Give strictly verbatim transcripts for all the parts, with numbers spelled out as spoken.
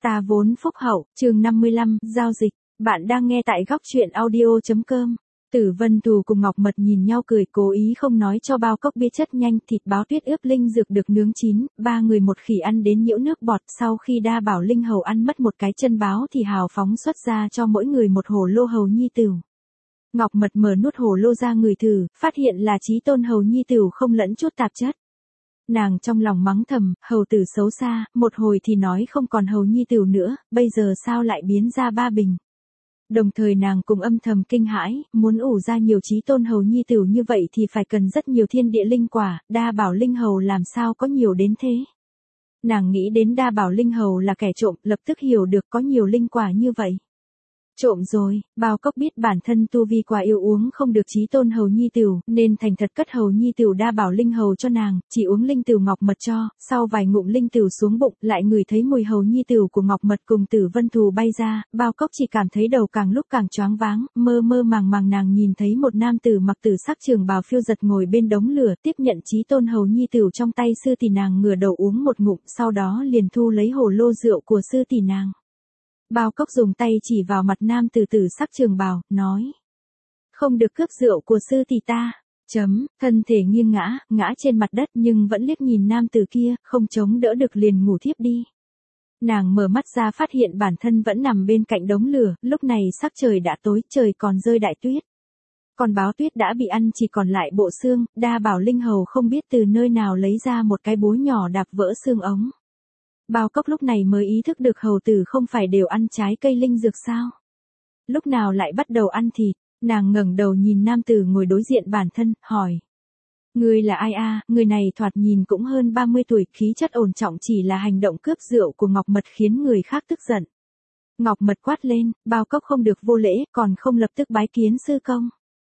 Ta vốn phúc hậu, chương năm mươi lăm, giao dịch. Bạn đang nghe tại góc truyện audio.com. Tử Vân Thù cùng Ngọc Mật nhìn nhau cười, cố ý không nói cho Bao Cốc biết chất nhanh thịt báo tuyết ướp linh dược được nướng chín, ba người một khỉ ăn đến nhiễu nước bọt. Sau khi Đa Bảo Linh Hầu ăn mất một cái chân báo thì hào phóng xuất ra cho mỗi người một hồ lô hầu nhi tửu. Ngọc Mật mở nút hồ lô ra ngửi thử, phát hiện là chí tôn hầu nhi tửu không lẫn chút tạp chất. Nàng trong lòng mắng thầm, hầu tử xấu xa, một hồi thì nói không còn hầu nhi tửu nữa, bây giờ sao lại biến ra ba bình. Đồng thời nàng cùng âm thầm kinh hãi, muốn ủ ra nhiều chí tôn hầu nhi tửu như vậy thì phải cần rất nhiều thiên địa linh quả, Đa Bảo Linh Hầu làm sao có nhiều đến thế. Nàng nghĩ đến Đa Bảo Linh Hầu là kẻ trộm, lập tức hiểu được có nhiều linh quả như vậy. Trộm rồi, Bao Cốc biết bản thân tu vi quá yếu uống không được chí tôn hầu nhi tửu, nên thành thật cất hầu nhi tửu Đa Bảo Linh Hầu cho nàng, chỉ uống linh tửu Ngọc Mật cho, sau vài ngụm linh tửu xuống bụng, lại ngửi thấy mùi hầu nhi tửu của Ngọc Mật cùng Tử Vân Thù bay ra, Bao Cốc chỉ cảm thấy đầu càng lúc càng choáng váng, mơ mơ màng màng nàng nhìn thấy một nam tử mặc tử sắc trường bào phiêu giật ngồi bên đống lửa, tiếp nhận chí tôn hầu nhi tửu trong tay sư tỷ nàng, ngửa đầu uống một ngụm, sau đó liền thu lấy hồ lô rượu của sư tỷ nàng. Bao Cốc dùng tay chỉ vào mặt nam tử tử sắc trường bào, nói. Không được cướp rượu của sư tỷ ta. Chấm, thân thể nghiêng ngã, ngã trên mặt đất nhưng vẫn liếc nhìn nam tử kia, không chống đỡ được liền ngủ thiếp đi. Nàng mở mắt ra phát hiện bản thân vẫn nằm bên cạnh đống lửa, lúc này sắc trời đã tối, trời còn rơi đại tuyết. Còn báo tuyết đã bị ăn chỉ còn lại bộ xương, Đa Bảo Linh Hầu không biết từ nơi nào lấy ra một cái búa nhỏ đạp vỡ xương ống. Bao Cốc lúc này mới ý thức được hầu tử không phải đều ăn trái cây linh dược sao? Lúc nào lại bắt đầu ăn thịt? Nàng ngẩng đầu nhìn nam tử ngồi đối diện bản thân, hỏi. Người là ai a? Người này thoạt nhìn cũng hơn ba mươi tuổi, khí chất ổn trọng, chỉ là hành động cướp rượu của Ngọc Mật khiến người khác tức giận. Ngọc Mật quát lên, Bao Cốc không được vô lễ, còn không lập tức bái kiến sư công.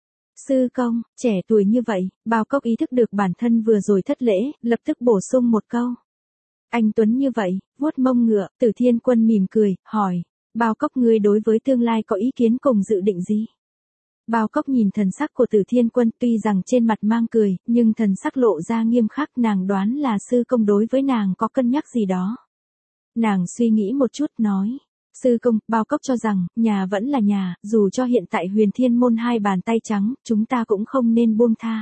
Sư công, trẻ tuổi như vậy, Bao Cốc ý thức được bản thân vừa rồi thất lễ, lập tức bổ sung một câu. Anh tuấn như vậy, vuốt mông ngựa, Tử Thiên Quân mỉm cười, hỏi, Bao Cốc ngươi đối với tương lai có ý kiến cùng dự định gì? Bao Cốc nhìn thần sắc của Tử Thiên Quân, tuy rằng trên mặt mang cười, nhưng thần sắc lộ ra nghiêm khắc, nàng đoán là sư công đối với nàng có cân nhắc gì đó. Nàng suy nghĩ một chút, nói, sư công, Bao Cốc cho rằng, nhà vẫn là nhà, dù cho hiện tại Huyền Thiên Môn hai bàn tay trắng, chúng ta cũng không nên buông tha.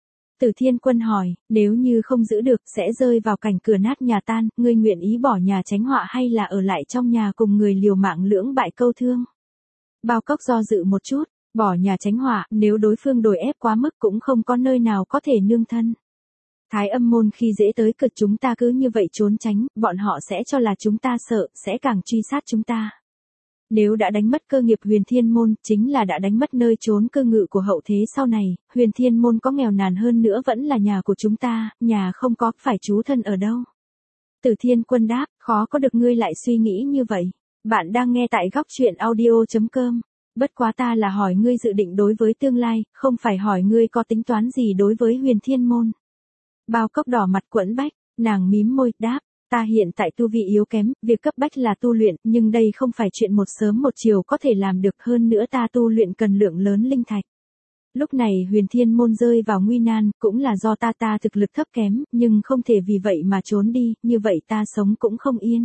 Tử Thiên Quân hỏi, nếu như không giữ được sẽ rơi vào cảnh cửa nát nhà tan, ngươi nguyện ý bỏ nhà tránh họa hay là ở lại trong nhà cùng người liều mạng lưỡng bại câu thương? Bao Cốc do dự một chút, bỏ nhà tránh họa, nếu đối phương đồi ép quá mức cũng không có nơi nào có thể nương thân. Thái Âm Môn khi dễ tới cực chúng ta cứ như vậy trốn tránh, bọn họ sẽ cho là chúng ta sợ, sẽ càng truy sát chúng ta. Nếu đã đánh mất cơ nghiệp Huyền Thiên Môn, chính là đã đánh mất nơi trốn cư ngự của hậu thế sau này, Huyền Thiên Môn có nghèo nàn hơn nữa vẫn là nhà của chúng ta, nhà không có, phải trú thân ở đâu? Tử Thiên Quân đáp, khó có được ngươi lại suy nghĩ như vậy. Bạn đang nghe tại góc truyện audio.com. Bất quá ta là hỏi ngươi dự định đối với tương lai, không phải hỏi ngươi có tính toán gì đối với Huyền Thiên Môn. Bao Cốc đỏ mặt quẫn bách, nàng mím môi, đáp. Ta hiện tại tu vi yếu kém, việc cấp bách là tu luyện, nhưng đây không phải chuyện một sớm một chiều có thể làm được, hơn nữa ta tu luyện cần lượng lớn linh thạch. Lúc này Huyền Thiên Môn rơi vào nguy nan, cũng là do ta ta thực lực thấp kém, nhưng không thể vì vậy mà trốn đi, như vậy ta sống cũng không yên.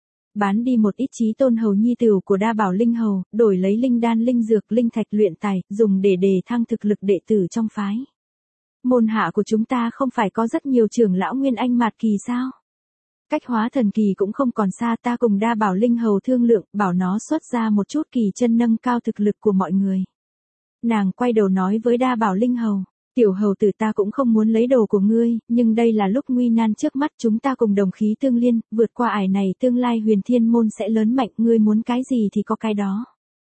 Bán đi một ít chí tôn hầu nhi tửu của Đa Bảo Linh Hầu, đổi lấy linh đan linh dược linh thạch luyện tài, dùng để đề thăng thực lực đệ tử trong phái. Môn hạ của chúng ta không phải có rất nhiều trưởng lão Nguyên Anh Mạt Kỳ sao? Cách hóa thần kỳ cũng không còn xa, ta cùng Đa Bảo Linh Hầu thương lượng, bảo nó xuất ra một chút kỳ chân nâng cao thực lực của mọi người. Nàng quay đầu nói với Đa Bảo Linh Hầu, tiểu hầu tử ta cũng không muốn lấy đồ của ngươi, nhưng đây là lúc nguy nan trước mắt, chúng ta cùng đồng khí tương liên, vượt qua ải này tương lai Huyền Thiên Môn sẽ lớn mạnh, ngươi muốn cái gì thì có cái đó.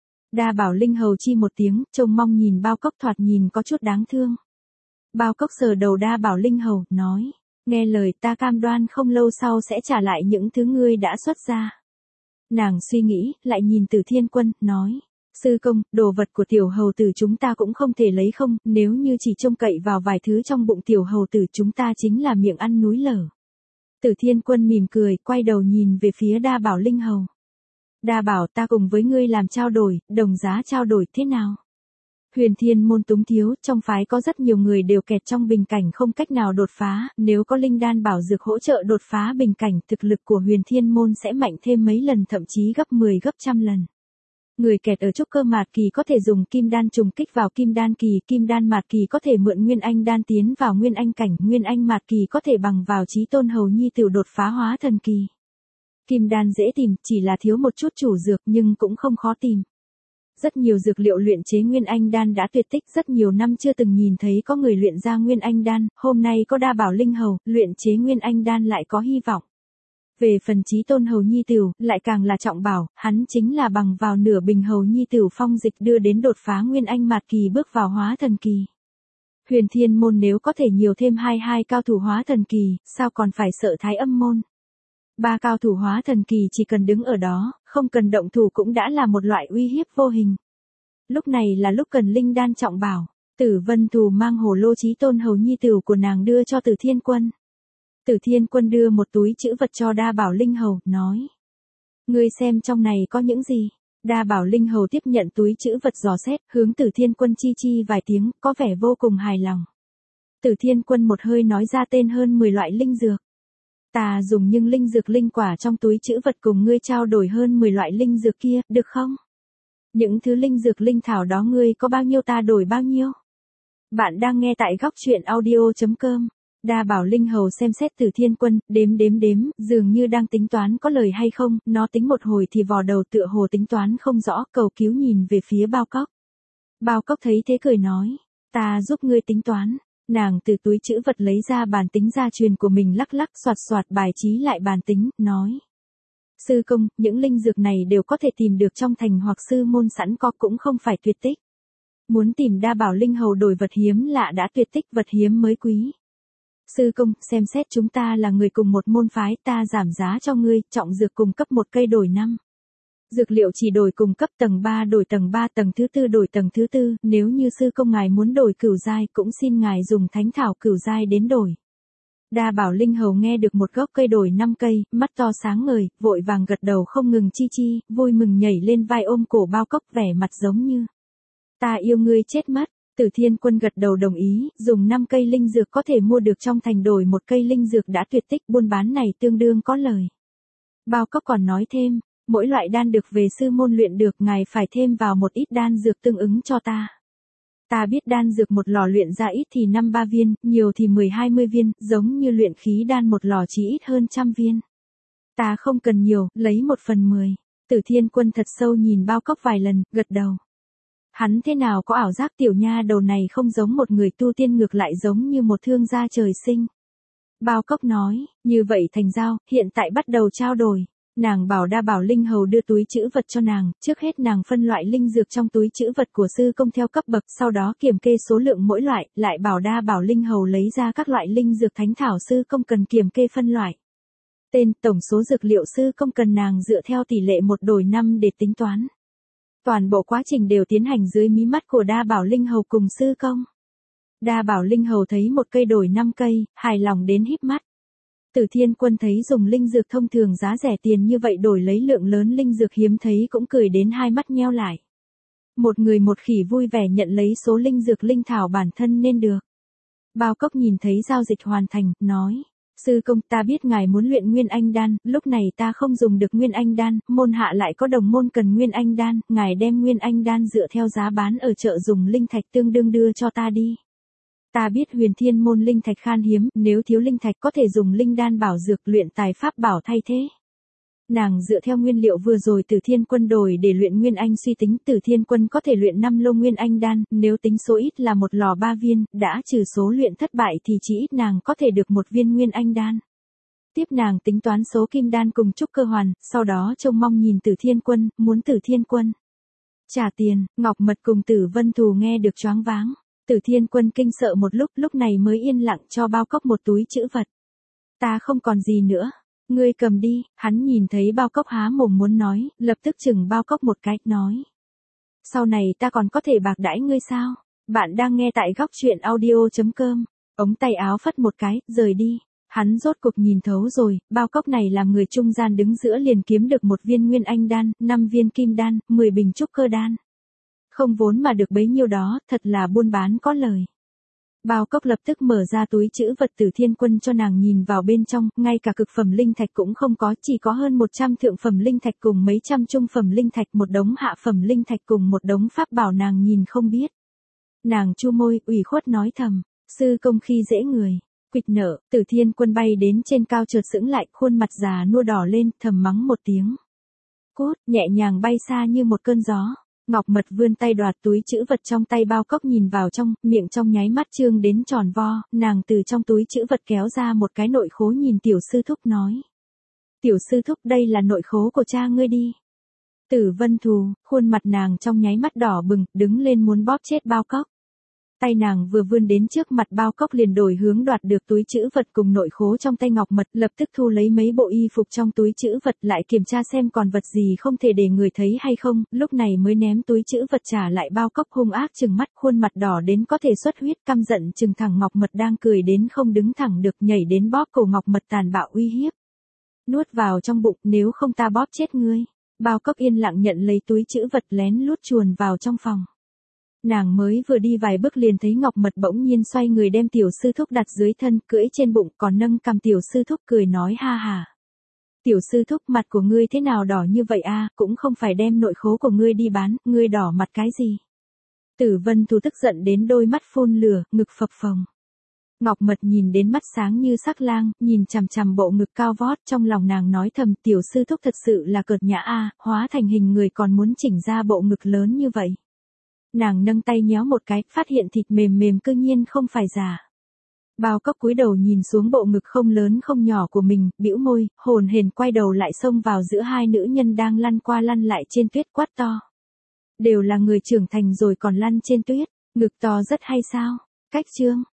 Đa Bảo Linh Hầu chi một tiếng, trông mong nhìn Bao Cốc, thoạt nhìn có chút đáng thương. Bao Cốc sờ đầu Đa Bảo Linh Hầu, nói. Nghe lời, ta cam đoan không lâu sau sẽ trả lại những thứ ngươi đã xuất ra. Nàng suy nghĩ, lại nhìn Tử Thiên Quân, nói. Sư công, đồ vật của tiểu hầu tử chúng ta cũng không thể lấy không, nếu như chỉ trông cậy vào vài thứ trong bụng tiểu hầu tử chúng ta chính là miệng ăn núi lở. Tử Thiên Quân mỉm cười, quay đầu nhìn về phía Đa Bảo Linh Hầu. Đa Bảo, ta cùng với ngươi làm trao đổi, đồng giá trao đổi thế nào? Huyền Thiên môn túng thiếu, trong phái có rất nhiều người đều kẹt trong bình cảnh không cách nào đột phá, nếu có linh đan bảo dược hỗ trợ đột phá bình cảnh, thực lực của Huyền Thiên môn sẽ mạnh thêm mấy lần, thậm chí gấp mười gấp trăm lần. Người kẹt ở trúc cơ mạt kỳ có thể dùng kim đan trùng kích vào kim đan kỳ, kim đan mạt kỳ có thể mượn nguyên anh đan tiến vào nguyên anh cảnh, nguyên anh mạt kỳ có thể bằng vào chí tôn hầu nhi tiểu đột phá hóa thần kỳ. Kim đan dễ tìm, chỉ là thiếu một chút chủ dược nhưng cũng không khó tìm. Rất nhiều dược liệu luyện chế nguyên anh đan đã tuyệt tích, rất nhiều năm chưa từng nhìn thấy có người luyện ra nguyên anh đan, hôm nay có đa bảo linh hầu, luyện chế nguyên anh đan lại có hy vọng. Về phần chí tôn hầu nhi tửu, lại càng là trọng bảo, hắn chính là bằng vào nửa bình hầu nhi tửu phong dịch đưa đến đột phá nguyên anh mạt kỳ bước vào hóa thần kỳ. Huyền Thiên môn nếu có thể nhiều thêm hai hai cao thủ hóa thần kỳ, sao còn phải sợ Thái Âm môn. Ba cao thủ hóa thần kỳ chỉ cần đứng ở đó, không cần động thủ cũng đã là một loại uy hiếp vô hình. Lúc này là lúc cần linh đan trọng bảo, Tử Vân Thù mang hồ lô chí tôn hầu nhi tửu của nàng đưa cho Tử Thiên Quân. Tử Thiên Quân đưa một túi trữ vật cho đa bảo linh hầu, nói. Ngươi xem trong này có những gì? Đa bảo linh hầu tiếp nhận túi trữ vật dò xét, hướng Tử Thiên Quân chi chi vài tiếng, có vẻ vô cùng hài lòng. Tử Thiên Quân một hơi nói ra tên hơn mười loại linh dược. Ta dùng nhưng linh dược linh quả trong túi trữ vật cùng ngươi trao đổi hơn mười loại linh dược kia, được không? Những thứ linh dược linh thảo đó ngươi có bao nhiêu ta đổi bao nhiêu? Bạn đang nghe tại góc truyện audio chấm com. Đa bảo linh hầu xem xét Tử Thiên Quân, đếm đếm đếm, dường như đang tính toán có lời hay không, nó tính một hồi thì vò đầu tựa hồ tính toán không rõ, cầu cứu nhìn về phía Bao Cốc. Bao Cốc thấy thế cười nói, ta giúp ngươi tính toán. Nàng từ túi trữ vật lấy ra bàn tính gia truyền của mình, lắc lắc soạt soạt bài trí lại bàn tính, nói. Sư công, những linh dược này đều có thể tìm được trong thành hoặc sư môn sẵn có, cũng không phải tuyệt tích. Muốn tìm đa bảo linh hầu đổi vật hiếm lạ đã tuyệt tích, vật hiếm mới quý. Sư công, xem xét chúng ta là người cùng một môn phái, ta giảm giá cho ngươi, trọng dược cùng cấp một cây đổi năm. Dược liệu chỉ đổi cùng cấp, tầng ba đổi tầng ba, tầng thứ tư đổi tầng thứ tư, nếu như sư công ngài muốn đổi cửu giai cũng xin ngài dùng thánh thảo cửu giai đến đổi. Đa bảo linh hầu nghe được một gốc cây đổi năm cây, mắt to sáng ngời, vội vàng gật đầu không ngừng chi chi, vui mừng nhảy lên vai ôm cổ Bao Cốc, vẻ mặt giống như. Ta yêu ngươi chết mất. Tử Thiên Quân gật đầu đồng ý, dùng năm cây linh dược có thể mua được trong thành đổi một cây linh dược đã tuyệt tích, buôn bán này tương đương có lời. Bao Cốc còn nói thêm, mỗi loại đan được về sư môn luyện được, ngài phải thêm vào một ít đan dược tương ứng cho ta. Ta biết đan dược một lò luyện ra ít thì năm ba viên, nhiều thì mười hai mươi viên, giống như luyện khí đan một lò chỉ ít hơn trăm viên. Ta không cần nhiều, lấy một phần mười. Tử Thiên Quân thật sâu nhìn Bao Cốc vài lần, gật đầu. Hắn thế nào có ảo giác tiểu nha đầu này không giống một người tu tiên, ngược lại giống như một thương gia trời sinh. Bao Cốc nói, như vậy thành giao, hiện tại bắt đầu trao đổi. Nàng bảo đa bảo linh hầu đưa túi trữ vật cho nàng, trước hết nàng phân loại linh dược trong túi trữ vật của sư công theo cấp bậc, sau đó kiểm kê số lượng mỗi loại, lại bảo đa bảo linh hầu lấy ra các loại linh dược thánh thảo sư công cần kiểm kê phân loại. Tên, tổng số dược liệu sư công cần nàng dựa theo tỷ lệ một đổi năm để tính toán. Toàn bộ quá trình đều tiến hành dưới mí mắt của đa bảo linh hầu cùng sư công. Đa bảo linh hầu thấy một cây đổi năm cây, hài lòng đến híp mắt. Tử Thiên Quân thấy dùng linh dược thông thường giá rẻ tiền như vậy đổi lấy lượng lớn linh dược hiếm thấy cũng cười đến hai mắt nheo lại. Một người một khỉ vui vẻ nhận lấy số linh dược linh thảo bản thân nên được. Bao Cốc nhìn thấy giao dịch hoàn thành, nói. Sư công, ta biết ngài muốn luyện nguyên anh đan, lúc này ta không dùng được nguyên anh đan, môn hạ lại có đồng môn cần nguyên anh đan, ngài đem nguyên anh đan dựa theo giá bán ở chợ dùng linh thạch tương đương đưa cho ta đi. Ta biết Huyền Thiên môn linh thạch khan hiếm, nếu thiếu linh thạch có thể dùng linh đan bảo dược luyện tài pháp bảo thay thế. Nàng dựa theo nguyên liệu vừa rồi Tử Thiên Quân đổi để luyện nguyên anh suy tính, Tử Thiên Quân có thể luyện năm lô nguyên anh đan, nếu tính số ít là một lò ba viên, đã trừ số luyện thất bại thì chỉ ít nàng có thể được một viên nguyên anh đan. Tiếp nàng tính toán số kim đan cùng trúc cơ hoàn, sau đó trông mong nhìn Tử Thiên Quân, muốn Tử Thiên Quân trả tiền. Ngọc Mật cùng Tử Vân Thù nghe được choáng váng. Tử Thiên Quân kinh sợ một lúc, lúc này mới yên lặng cho Bao Cốc một túi trữ vật. Ta không còn gì nữa. Ngươi cầm đi. Hắn nhìn thấy Bao Cốc há mồm muốn nói, lập tức chừng Bao Cốc một cái, nói. Sau này ta còn có thể bạc đãi ngươi sao? Bạn đang nghe tại góc truyện audio chấm com. Ống tay áo phất một cái, rời đi. Hắn rốt cục nhìn thấu rồi, Bao Cốc này làm người trung gian đứng giữa liền kiếm được một viên nguyên anh đan, năm viên kim đan, mười bình trúc cơ đan. Không vốn mà được bấy nhiêu đó, thật là buôn bán có lời. Bao Cốc lập tức mở ra túi trữ vật Tử Thiên Quân cho nàng nhìn vào bên trong, ngay cả cực phẩm linh thạch cũng không có, chỉ có hơn một trăm thượng phẩm linh thạch cùng mấy trăm trung phẩm linh thạch, một đống hạ phẩm linh thạch cùng một đống pháp bảo nàng nhìn không biết. Nàng chu môi, ủy khuất nói thầm, sư công khi dễ người. Quỵt nở, Tử Thiên Quân bay đến trên cao chợt sững lại, khuôn mặt già nua đỏ lên, thầm mắng một tiếng. Cút, nhẹ nhàng bay xa như một cơn gió. Ngọc Mật vươn tay đoạt túi trữ vật trong tay Bao Cốc nhìn vào trong, miệng trong nháy mắt trương đến tròn vo, nàng từ trong túi trữ vật kéo ra một cái nội khố nhìn tiểu sư thúc nói. Tiểu sư thúc đây là nội khố của cha ngươi đi. Tử Vân Thù, khuôn mặt nàng trong nháy mắt đỏ bừng, đứng lên muốn bóp chết Bao Cốc. Tay nàng vừa vươn đến trước mặt Bao Cốc liền đổi hướng đoạt được túi trữ vật cùng nội khố trong tay Ngọc Mật, lập tức thu lấy mấy bộ y phục trong túi trữ vật lại kiểm tra xem còn vật gì không thể để người thấy hay không, lúc này mới ném túi trữ vật trả lại Bao Cốc, hung ác trừng mắt, khuôn mặt đỏ đến có thể xuất huyết, căm giận trừng thẳng Ngọc Mật đang cười đến không đứng thẳng được, nhảy đến bóp cổ Ngọc Mật tàn bạo uy hiếp. Nuốt vào trong bụng, nếu không ta bóp chết ngươi. Bao Cốc yên lặng nhận lấy túi trữ vật lén lút chuồn vào trong phòng. Nàng mới vừa đi vài bước liền thấy Ngọc Mật bỗng nhiên xoay người đem tiểu sư thúc đặt dưới thân, cưỡi trên bụng, còn nâng cằm tiểu sư thúc cười nói ha ha. Tiểu sư thúc, mặt của ngươi thế nào đỏ như vậy a, cũng không phải đem nội khố của ngươi đi bán, ngươi đỏ mặt cái gì? Tử Vân Thù tức giận đến đôi mắt phun lửa, ngực phập phồng. Ngọc Mật nhìn đến mắt sáng như sắc lang, nhìn chằm chằm bộ ngực cao vót, trong lòng nàng nói thầm, tiểu sư thúc thật sự là cợt nhã a, hóa thành hình người còn muốn chỉnh ra bộ ngực lớn như vậy. Nàng nâng tay nhéo một cái, phát hiện thịt mềm mềm cư nhiên không phải giả. Bao Cốc cúi đầu nhìn xuống bộ ngực không lớn không nhỏ của mình, bĩu môi, hồn hển quay đầu lại xông vào giữa hai nữ nhân đang lăn qua lăn lại trên tuyết, quát to. Đều là người trưởng thành rồi còn lăn trên tuyết, ngực to rất hay sao? Cách chương.